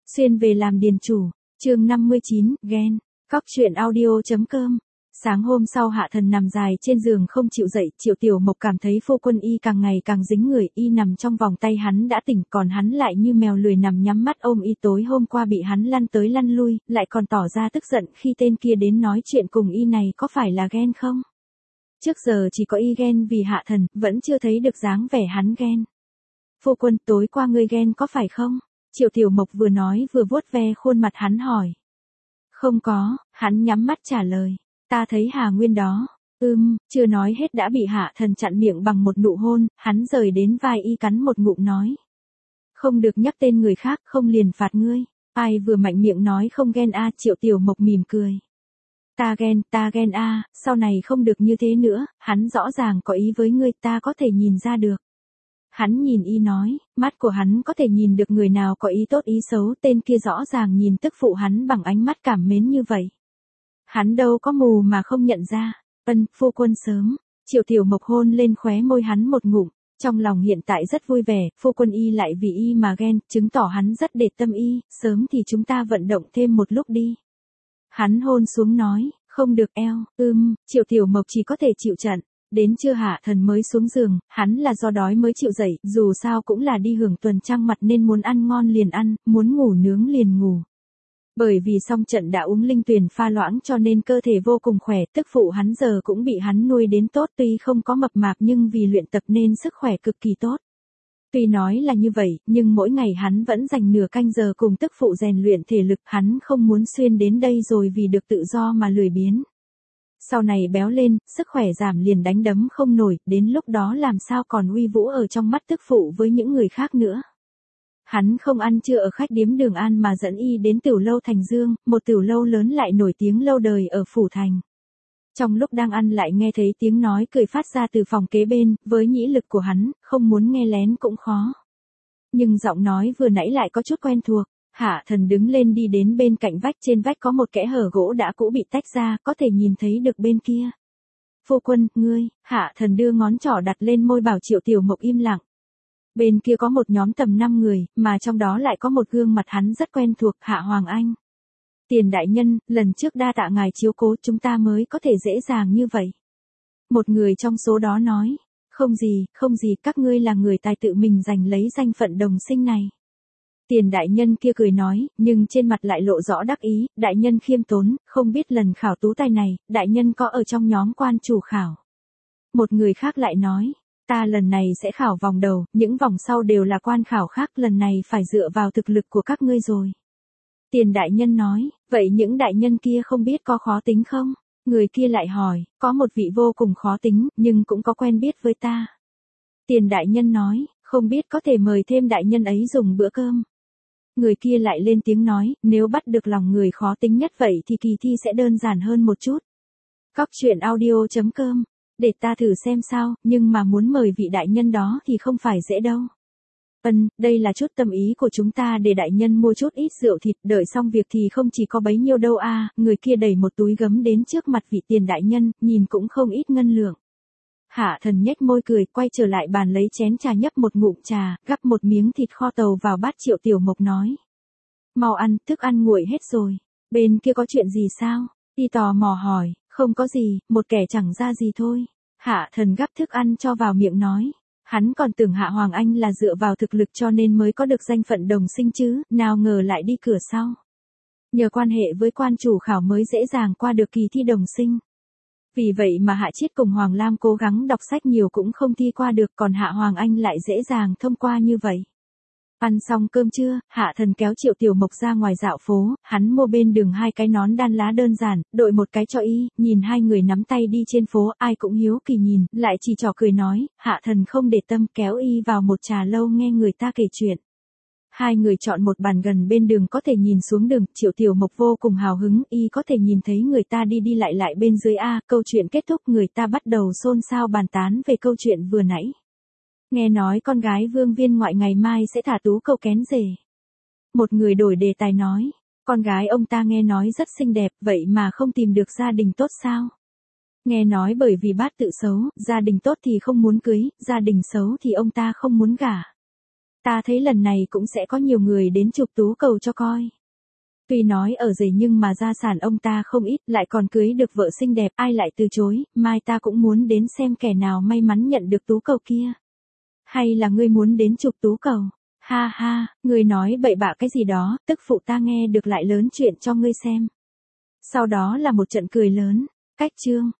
Xuyên về làm điền chủ, chương 59, ghen, cóc truyện audio.com. Sáng hôm sau Hạ Thần nằm dài trên giường không chịu dậy, Triệu Tiểu Mộc cảm thấy phu quân y càng ngày càng dính người, y nằm trong vòng tay hắn đã tỉnh, còn hắn lại như mèo lười nằm nhắm mắt ôm y. Tối hôm qua bị hắn lăn tới lăn lui, lại còn tỏ ra tức giận khi tên kia đến nói chuyện cùng y, này có phải là ghen không? Trước giờ chỉ có y ghen vì Hạ Thần, vẫn chưa thấy được dáng vẻ hắn ghen. Phu quân, tối qua ngươi ghen có phải không? Triệu Tiểu Mộc vừa nói vừa vuốt ve khuôn mặt hắn hỏi. Không có, hắn nhắm mắt trả lời. Ta thấy Hà Nguyên đó. Chưa nói hết đã bị Hạ Thần chặn miệng bằng một nụ hôn, hắn rời đến vai y cắn một ngụm nói. Không được nhắc tên người khác, không liền phạt ngươi. Ai vừa mạnh miệng nói không ghen a? Triệu Tiểu Mộc mỉm cười. Ta ghen a, sau này không được như thế nữa, hắn rõ ràng có ý với ngươi, ta có thể nhìn ra được. Hắn nhìn y nói, mắt của hắn có thể nhìn được người nào có ý tốt ý xấu, tên kia rõ ràng nhìn tức phụ hắn bằng ánh mắt cảm mến như vậy. Hắn đâu có mù mà không nhận ra. Phu quân sớm. Triệu Tiểu Mộc hôn lên khóe môi hắn một ngụm, trong lòng hiện tại rất vui vẻ, phu quân y lại vì y mà ghen, chứng tỏ hắn rất để tâm y, sớm thì chúng ta vận động thêm một lúc đi. Hắn hôn xuống nói, không được eo. Triệu Tiểu Mộc chỉ có thể chịu trận. Đến trưa Hạ Thần mới xuống giường, hắn là do đói mới chịu dậy, dù sao cũng là đi hưởng tuần trăng mật nên muốn ăn ngon liền ăn, muốn ngủ nướng liền ngủ. Bởi vì xong trận đã uống linh tuyền pha loãng cho nên cơ thể vô cùng khỏe, tức phụ hắn giờ cũng bị hắn nuôi đến tốt, tuy không có mập mạp nhưng vì luyện tập nên sức khỏe cực kỳ tốt. Tuy nói là như vậy, nhưng mỗi ngày hắn vẫn dành nửa canh giờ cùng tức phụ rèn luyện thể lực, hắn không muốn xuyên đến đây rồi vì được tự do mà lười biếng. Sau này béo lên, sức khỏe giảm liền đánh đấm không nổi, đến lúc đó làm sao còn uy vũ ở trong mắt tức phụ với những người khác nữa. Hắn không ăn trưa ở khách điếm Đường An mà dẫn y đến tiểu lâu Thành Dương, một tiểu lâu lớn lại nổi tiếng lâu đời ở Phủ Thành. Trong lúc đang ăn lại nghe thấy tiếng nói cười phát ra từ phòng kế bên, với nhĩ lực của hắn, không muốn nghe lén cũng khó. Nhưng giọng nói vừa nãy lại có chút quen thuộc. Hạ Thần đứng lên đi đến bên cạnh vách, trên vách có một kẽ hở gỗ đã cũ bị tách ra, có thể nhìn thấy được bên kia. Phu quân, ngươi. Hạ Thần đưa ngón trỏ đặt lên môi bảo Triệu Tiểu Mộc im lặng. Bên kia có một nhóm tầm 5 người, mà trong đó lại có một gương mặt hắn rất quen thuộc, Hạ Hoàng Anh. Tiền đại nhân, lần trước đa tạ ngài chiếu cố, chúng ta mới có thể dễ dàng như vậy. Một người trong số đó nói, không gì, các ngươi là người tài tự mình giành lấy danh phận đồng sinh này. Tiền đại nhân kia cười nói, nhưng trên mặt lại lộ rõ đắc ý, đại nhân khiêm tốn, không biết lần khảo tú tài này, đại nhân có ở trong nhóm quan chủ khảo. Một người khác lại nói, ta lần này sẽ khảo vòng đầu, những vòng sau đều là quan khảo khác, lần này phải dựa vào thực lực của các ngươi rồi. Tiền đại nhân nói, vậy những đại nhân kia không biết có khó tính không? Người kia lại hỏi, có một vị vô cùng khó tính, nhưng cũng có quen biết với ta. Tiền đại nhân nói, không biết có thể mời thêm đại nhân ấy dùng bữa cơm. Người kia lại lên tiếng nói, nếu bắt được lòng người khó tính nhất vậy thì kỳ thi sẽ đơn giản hơn một chút. Cóc truyện audio.com, để ta thử xem sao, nhưng mà muốn mời vị đại nhân đó thì không phải dễ đâu. Đây là chút tâm ý của chúng ta để đại nhân mua chút ít rượu thịt, đợi xong việc thì không chỉ có bấy nhiêu đâu a. Người kia đẩy một túi gấm đến trước mặt vị tiền đại nhân, nhìn cũng không ít ngân lượng. Hạ Thần nhếch môi cười, quay trở lại bàn lấy chén trà nhấp một ngụm trà, gắp một miếng thịt kho tàu vào bát. Triệu Tiểu Mộc nói. Mau ăn, thức ăn nguội hết rồi. Bên kia có chuyện gì sao? Y tò mò hỏi, không có gì, một kẻ chẳng ra gì thôi. Hạ Thần gắp thức ăn cho vào miệng nói. Hắn còn tưởng Hạ Hoàng Anh là dựa vào thực lực cho nên mới có được danh phận đồng sinh chứ, nào ngờ lại đi cửa sau. Nhờ quan hệ với quan chủ khảo mới dễ dàng qua được kỳ thi đồng sinh. Vì vậy mà Hạ Chiết cùng Hoàng Lam cố gắng đọc sách nhiều cũng không thi qua được, còn Hạ Hoàng Anh lại dễ dàng thông qua như vậy. Ăn xong cơm trưa, Hạ Thần kéo Triệu Tiểu Mộc ra ngoài dạo phố, hắn mua bên đường 2 cái nón đan lá đơn giản, đội một cái cho y, nhìn hai người nắm tay đi trên phố, ai cũng hiếu kỳ nhìn, lại chỉ trỏ cười nói, Hạ Thần không để tâm kéo y vào một trà lâu nghe người ta kể chuyện. Hai người chọn một bàn gần bên đường có thể nhìn xuống đường, Triệu Tiểu Mộc vô cùng hào hứng, y có thể nhìn thấy người ta đi lại bên dưới a. Câu chuyện kết thúc, người ta bắt đầu xôn xao bàn tán về câu chuyện vừa nãy. Nghe nói con gái Vương Viên ngoại ngày mai sẽ thả tú câu kén rể. Một người đổi đề tài nói, con gái ông ta nghe nói rất xinh đẹp, vậy mà không tìm được gia đình tốt sao? Nghe nói bởi vì bát tự xấu, gia đình tốt thì không muốn cưới, gia đình xấu thì ông ta không muốn gả. Ta thấy lần này cũng sẽ có nhiều người đến chụp tú cầu cho coi. Tuy nói ở rể nhưng mà gia sản ông ta không ít, lại còn cưới được vợ xinh đẹp, ai lại từ chối, mai ta cũng muốn đến xem kẻ nào may mắn nhận được tú cầu kia. Hay là ngươi muốn đến chụp tú cầu? Ha ha, ngươi nói bậy bạ cái gì đó, tức phụ ta nghe được lại lớn chuyện cho ngươi xem. Sau đó là một trận cười lớn. Cách chương